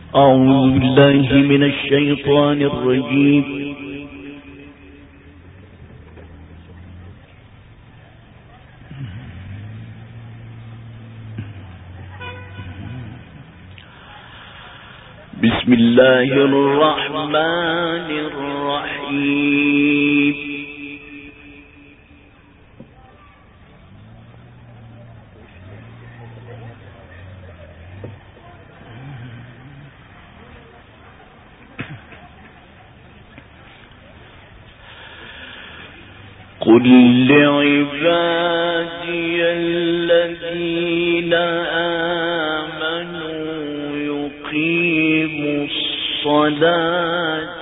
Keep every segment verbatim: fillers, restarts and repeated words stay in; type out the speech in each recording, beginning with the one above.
أعوذ بالله من الشيطان الرجيم. بسم الله الرحمن الرحيم. قل لعبادي الذين آمنوا يقيموا الصلاة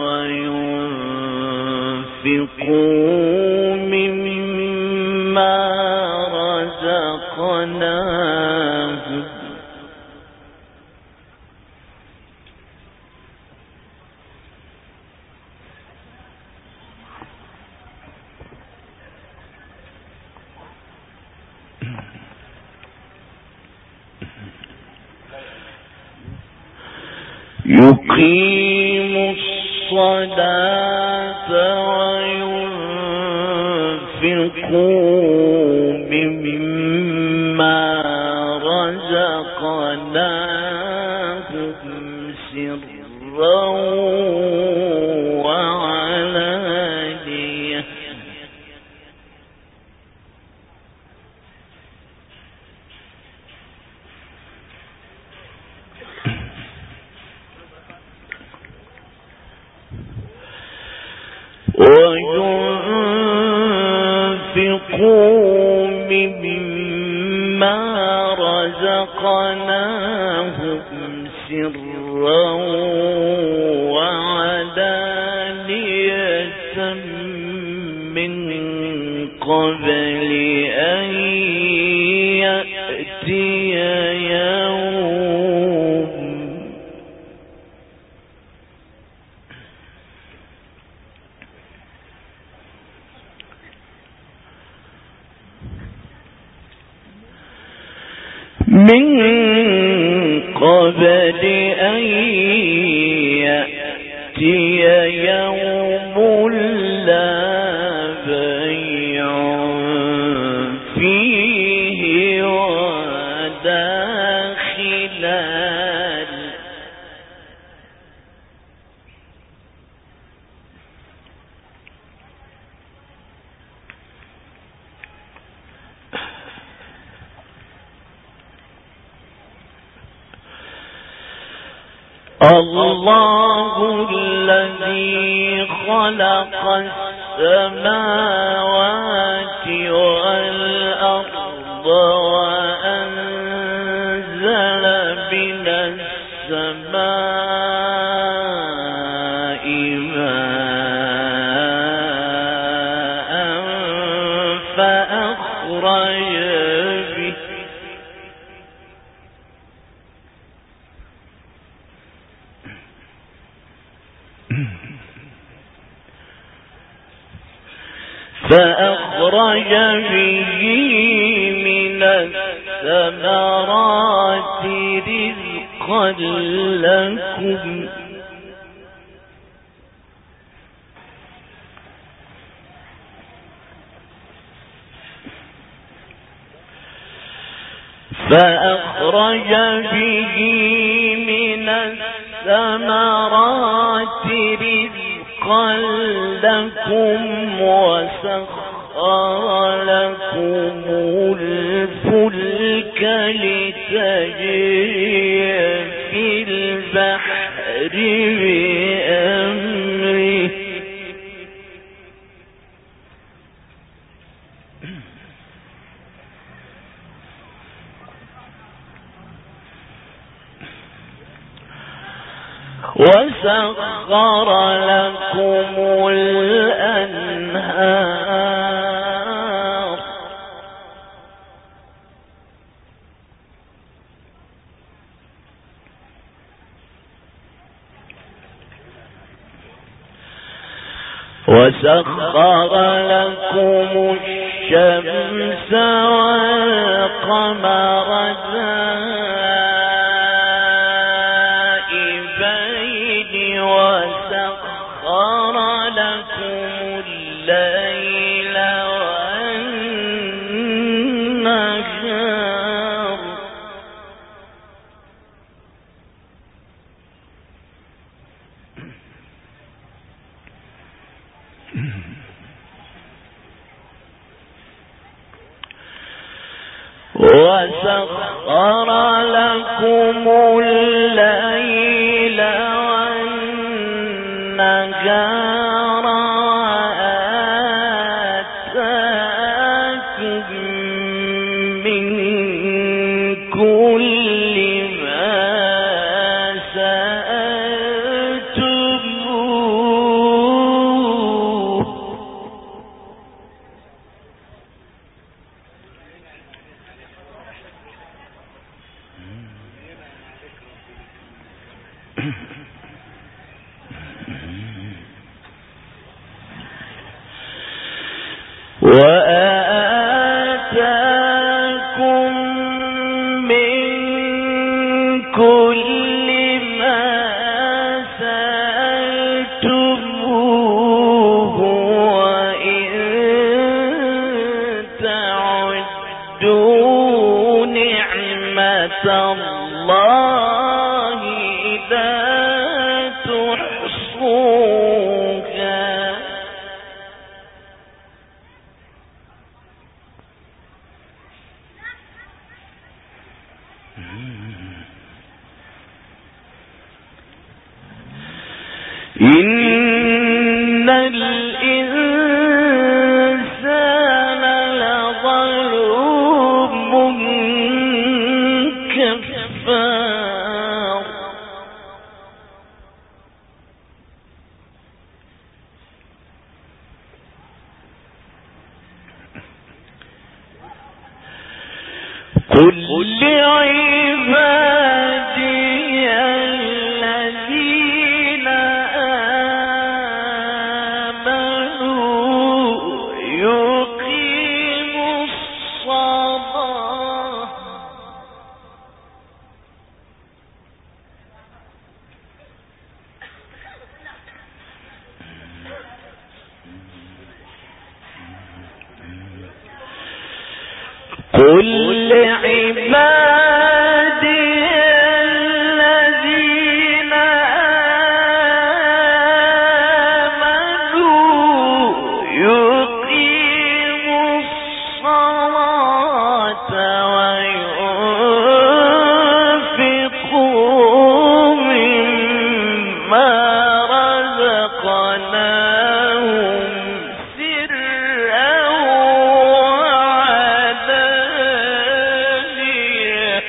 وينفقوا مما رزقناهم يقيموا الصلاة وينفقوا مما رزقناهم سرا وعلانية وينفقوا مما رزقناهم سرا وعلانية من قبل أن يأتي يوم من قبل أن يأتي يوم لا بيع فيه ولا خلال الله الذي خلق السماوات والأرض وأنزل من السماء ماء فأخرج به فأخرج به من الثمرات رزقا لكم فأخرج به من الثمرات رزقا لكم وسخر لكم الفلك لتجري في البحر بأمره وسخر لكم الأنهار وسخر لكم الشمس والقمر دائبين وسخر لكم الليل والنهار وآتاكم من كل ما سألتموه وآتاكم من كل ما سألتموه وإن تعدوا نعمة الله لا تحصوها إن الإنسان لظلوم كفار قل لعبادي الذين آمنوا يقيموا الصلاة قل لعبادي الذين آمنوا يقيموا الصلاة وينفقوا مما رزقناهم سرا وعلانية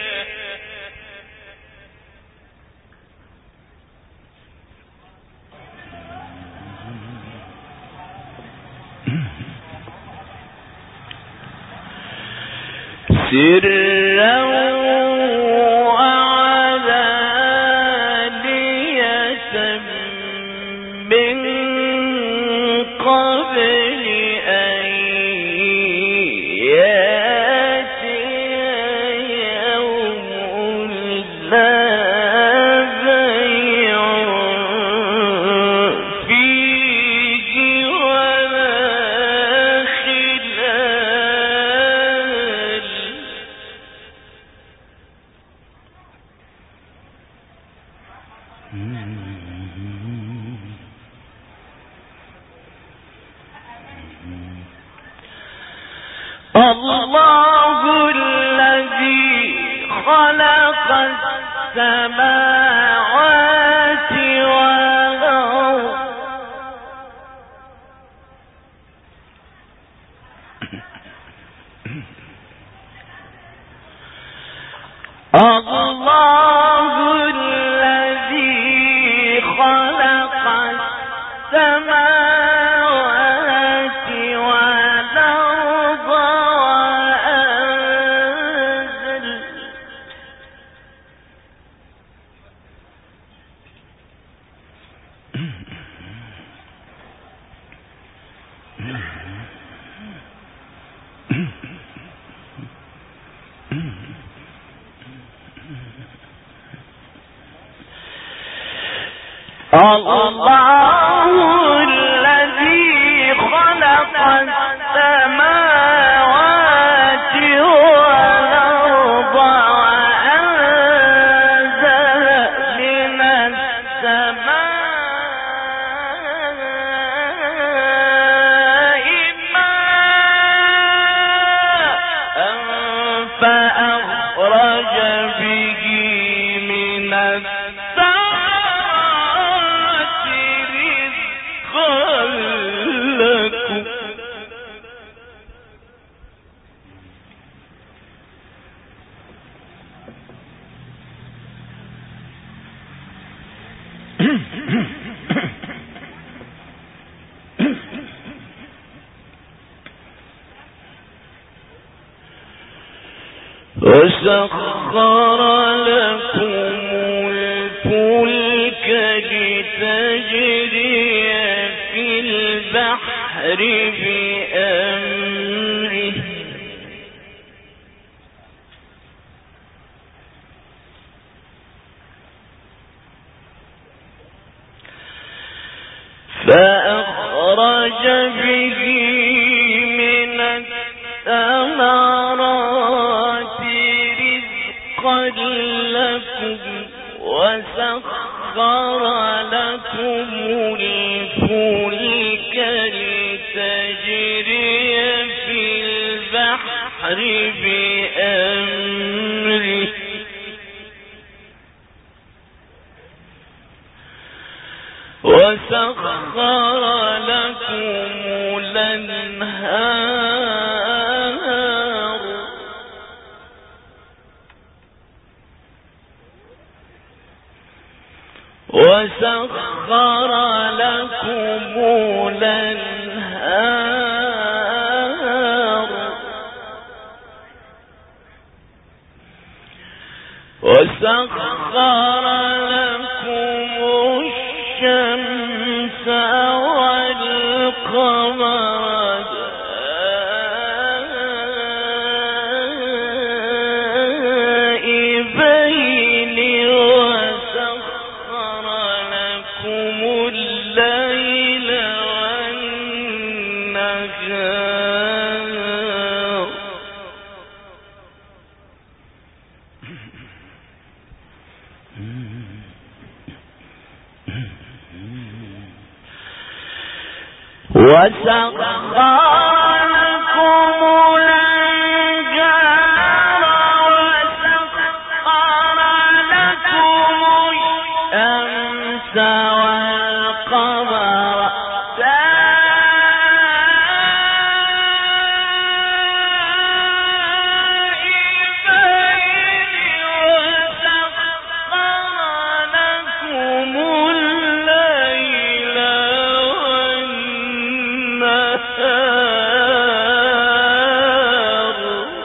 سرا وعلانية من قبل أن يأتي يوم لا بيع فيه ولا خلال الله الذي خلق السماوات والأرض الله الذي خلق السماوات والأرض وأنزل الله الذي خلق السماوات والأرض وأنزل من السماء ماء به من الثمرات رزقا لكم وسخر لكم الفلك لتجري في البحر بأمره فأخرج به من الثمرات رزقا لكم وسخر لكم الفلك لتجري في البحر بأمره وسخر لكم الأنهار وسخر لكم الأنهار وسخر لكم الشمس والقمر دائبين وسخر لكم الليل والنهار وسخر لكم الأنهار وسخر لكم الشمس والقمر دائبين وسخر لكم الليل والنهار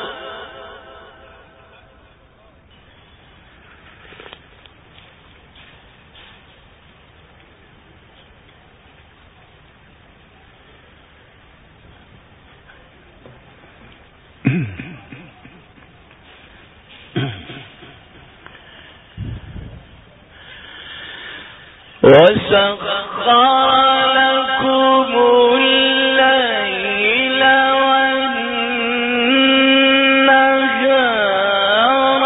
وسخر لكم الليل والنهار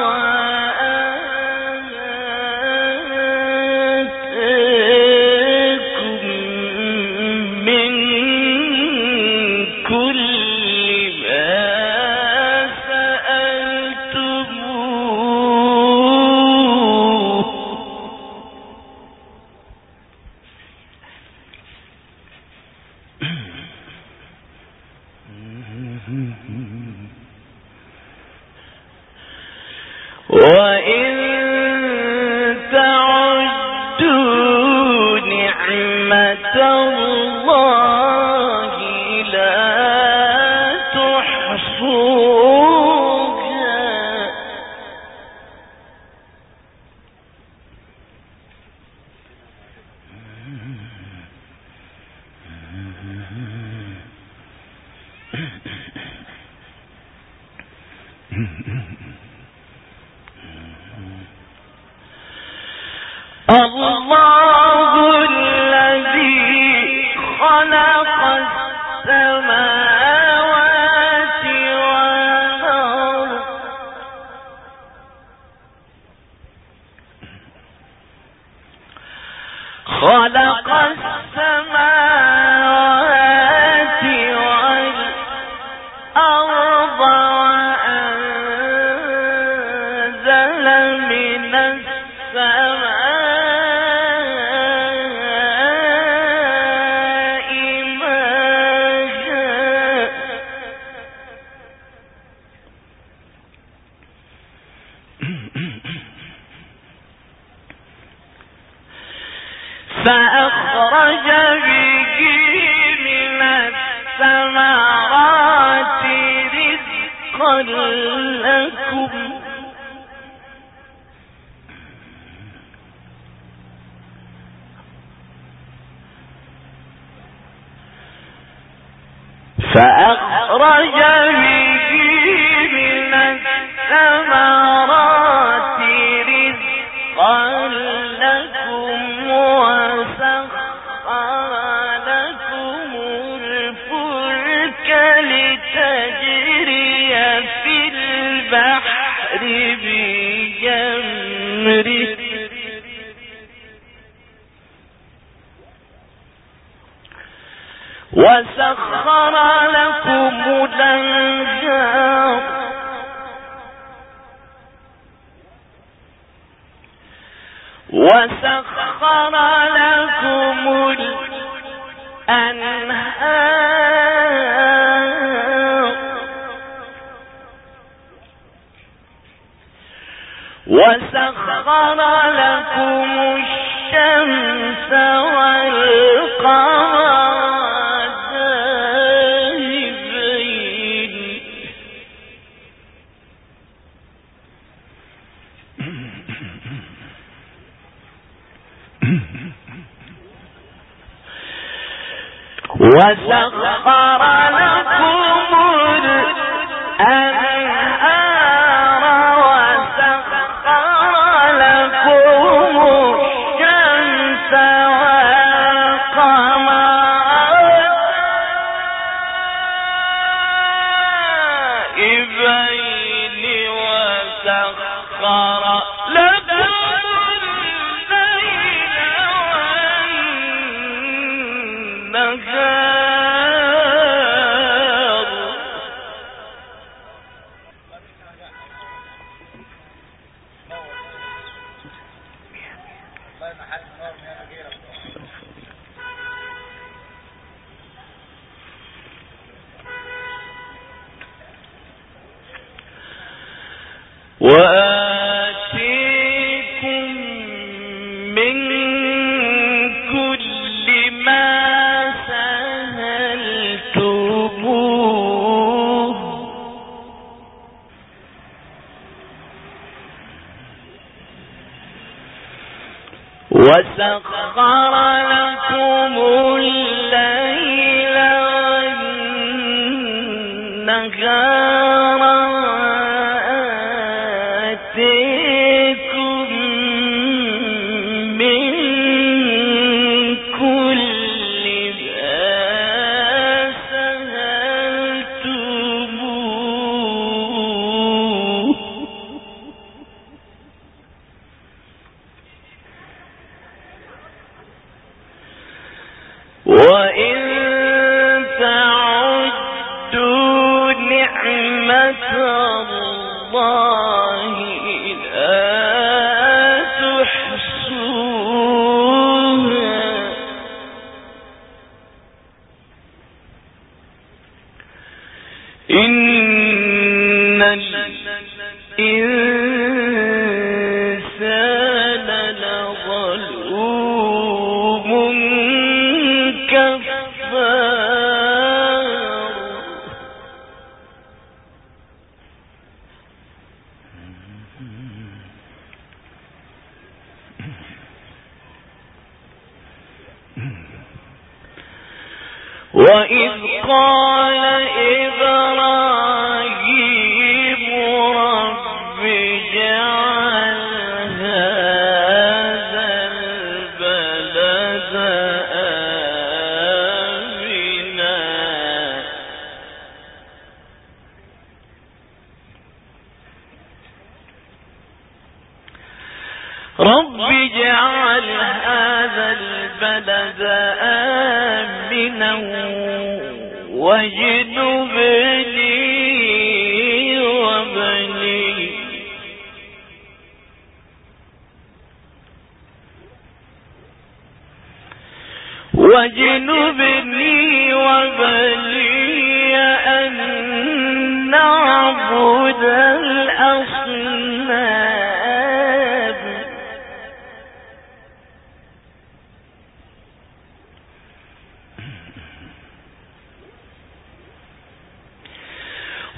وآتاكم من كل ما سألتموه وإن تعدوا نعمة الله لا تحصوها الله الذي خلق السماوات والأرض خلق السماوات والأرض وأنزل فأخرج به من الثمرات رزقا لكم فأخرج به من الثمرات رزقا لكم وسخر لكم الفلك لتجري في البحر بأمره وسخر لكم الأنهار وسخر لكم الأنهار وسخر لكم الشمس والقمر وسخر لكم الأنهار وسخر لكم الشمس والقمر دائبين وسخر لكم وآتيكم من كل ما سألتموه وسخر لكم الليل والنهار آتيكم من كل ما سألتموه وإن تعدوا نعمة الله لا تحصوها إن الإنسان لظلوم كفار وإذ قال إبراهيم رب اجعل هذا البلد آمنا رب اجعل هذا البلد آمنا واجنبني وبني واجنبني وبني أن نعبد الأصنام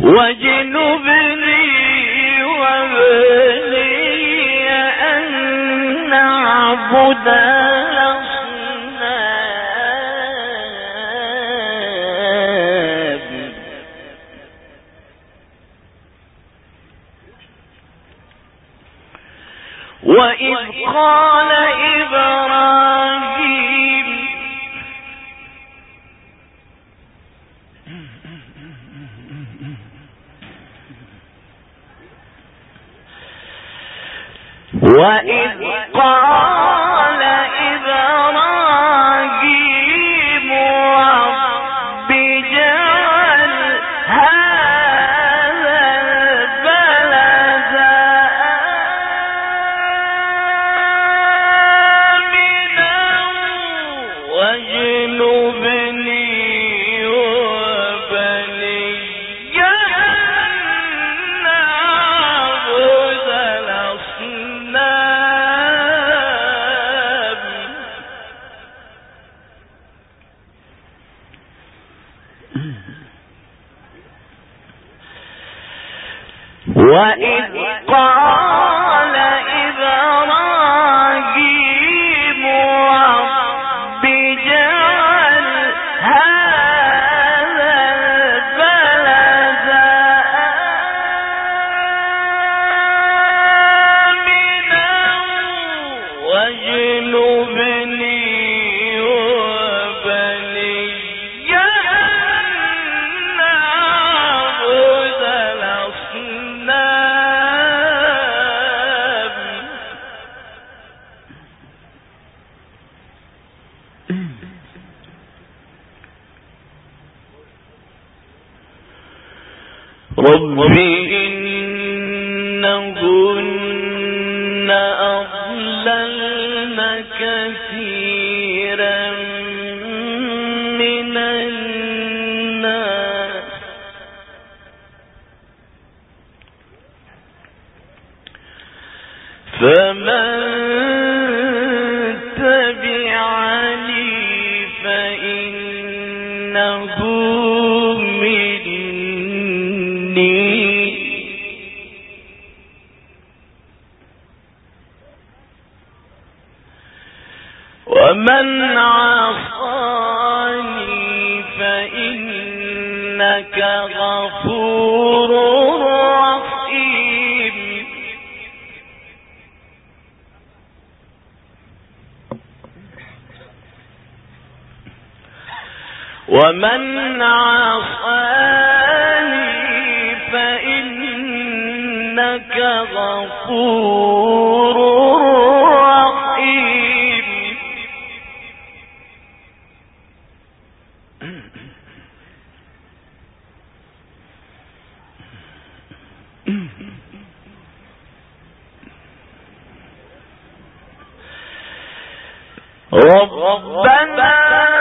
وجنبني وبني أن نعبد الأصنام. وإذ قال إبراهيم وإذ قال إبراهيم رب اجعل هذا البلد آمنا واجنبني وبني أن نعبد الأصنام. وإذ قال إبراهيم رب اجعل هذا البلد آمنا واجنبني وبني أن نعبد الأصنام. رب إنهن أضللن كثيرا من الناس فمن تبعني فإنه مني ومن عصاني فإنك غفور رحيم. ومن عصاني فإنك غفور رحيم. ربنا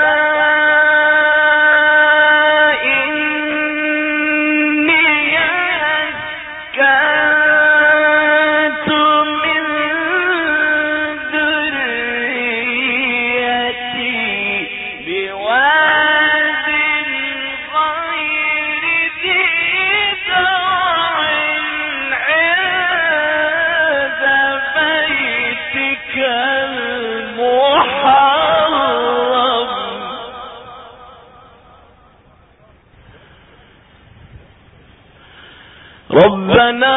ربنا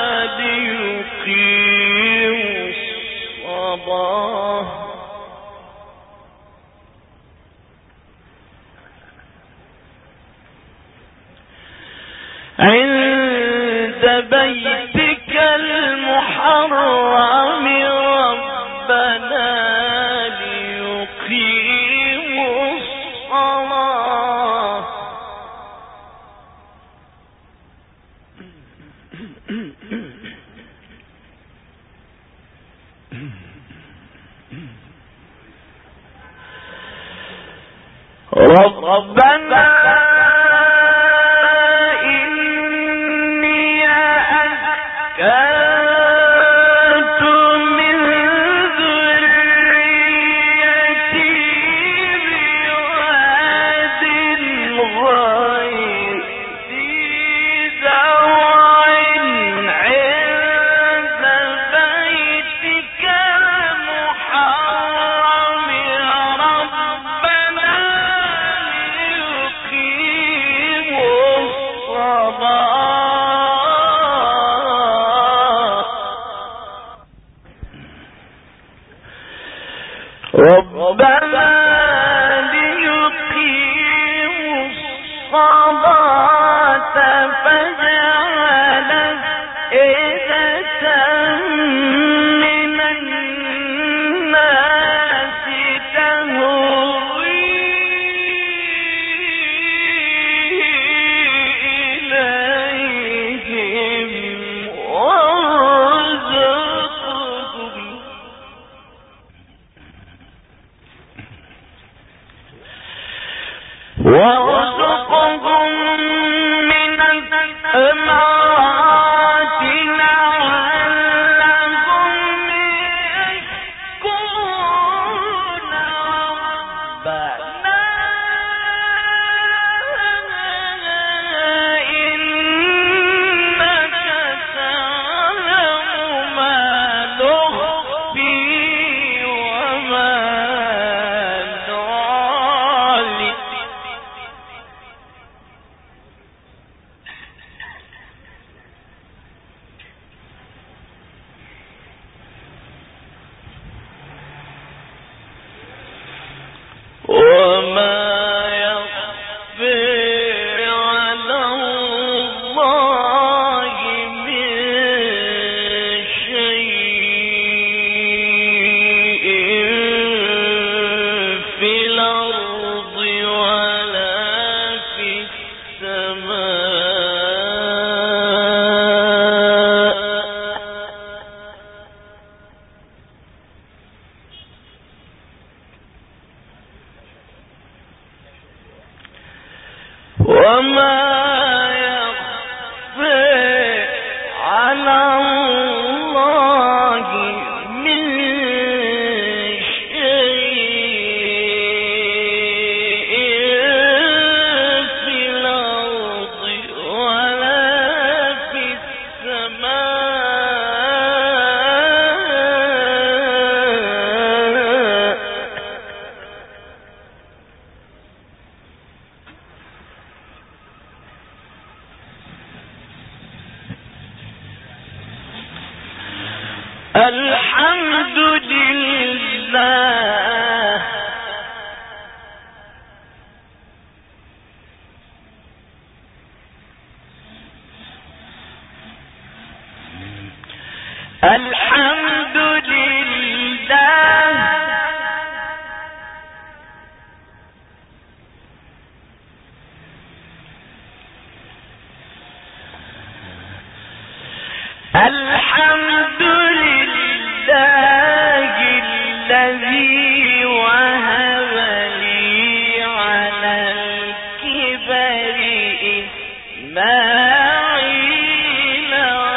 ليقيموا الصلاة عند بيتك المحرم ربنا ليقيموا الصلاة ربنا إني أسكنت من ذريتي بواد غير ذي الحمد لله الحمد لله الحمد لله الذي وهب لي على الكبر إسماعيل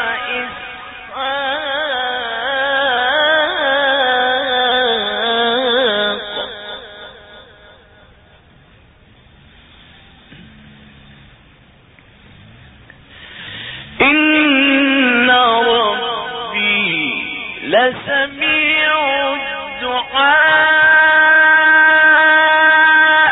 وإسحاق إن ربي لسميع الدعاء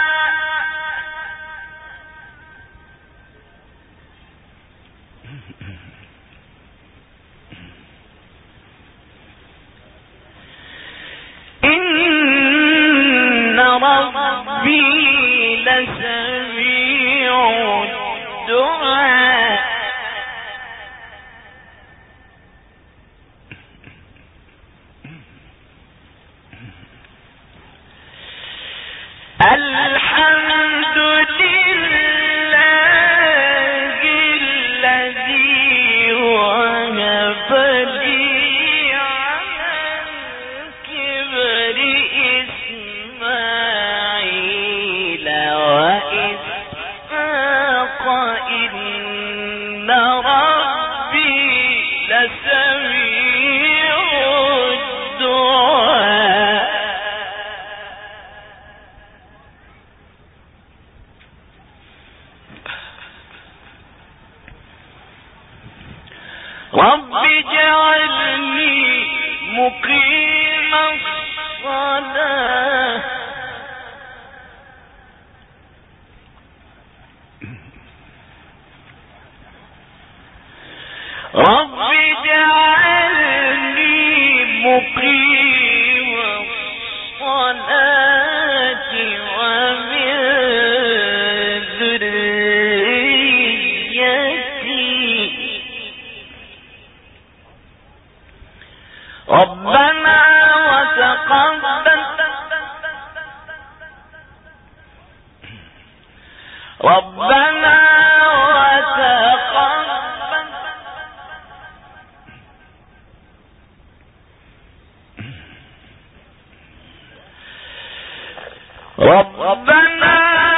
إن ربي لسميع الدعاء الحمد لله الذي وهب لي على الكبر إسماعيل وإسحاق إن ربي لسميع الدعاء رب اجعلني مقيم الصلاة رب اجعلني مقيم الصلاة ومن ذريتي ربنا وتقبل ربنا وتقبل ربنا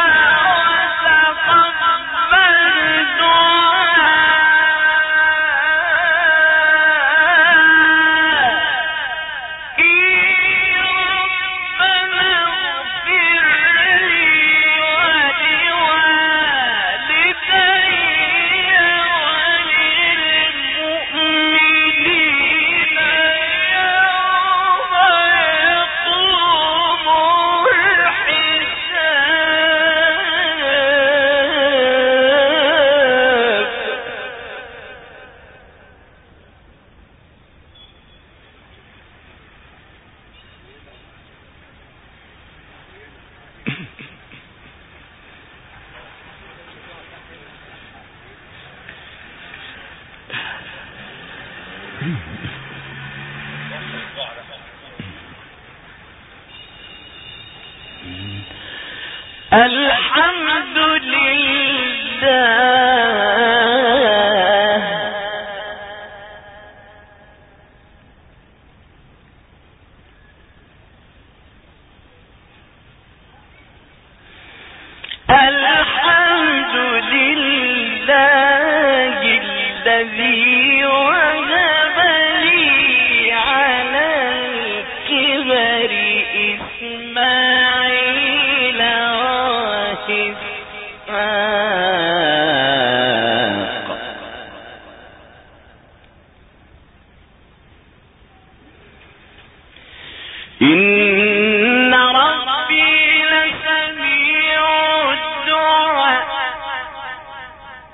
الحمد لله الحمد لله الذي وهب لي على الكبر إسماعيل وإسحاق إن ربي لسميع الدعاء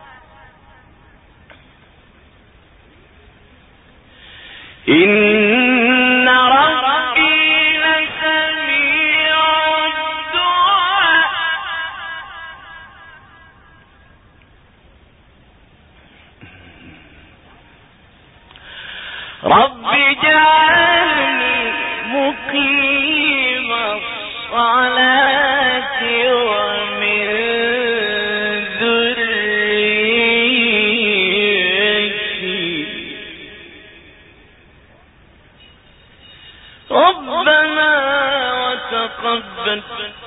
إن رب اجعلني مقيم الصلاة ومن ذريتي ربنا وتقبل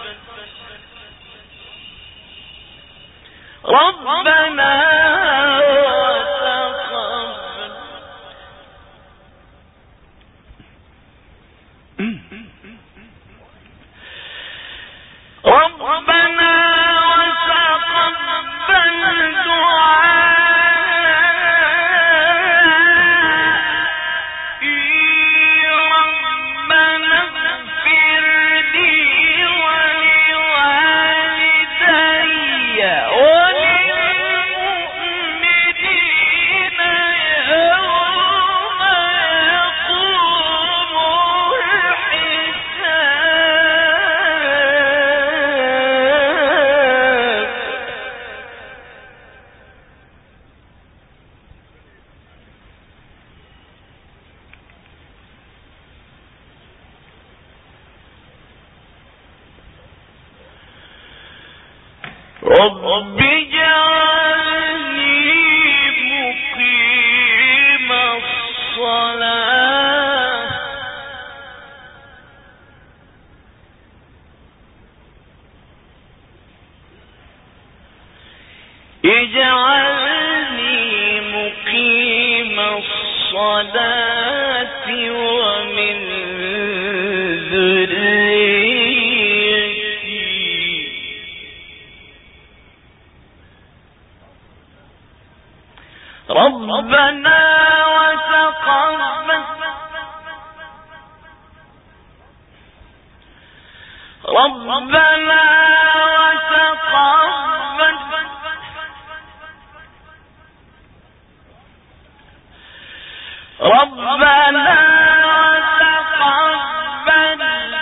ربنا رب اجعلني مقيم الصلاة اجعلني مقيم الصلاة ومن ربنا وتقبل ربنا وتقبل ربنا وتقبل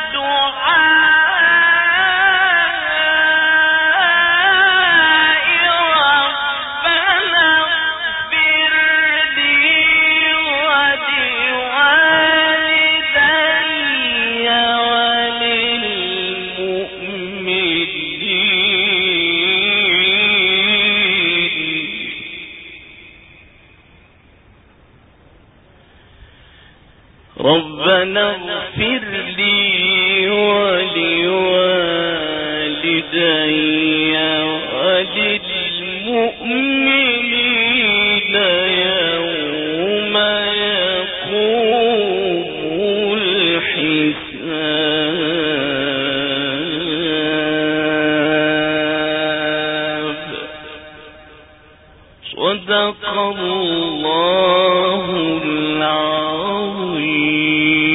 ربنا اغفر لي ولوالدي وللمؤمنين يوم يقوم الحساب صدق الله العظيم.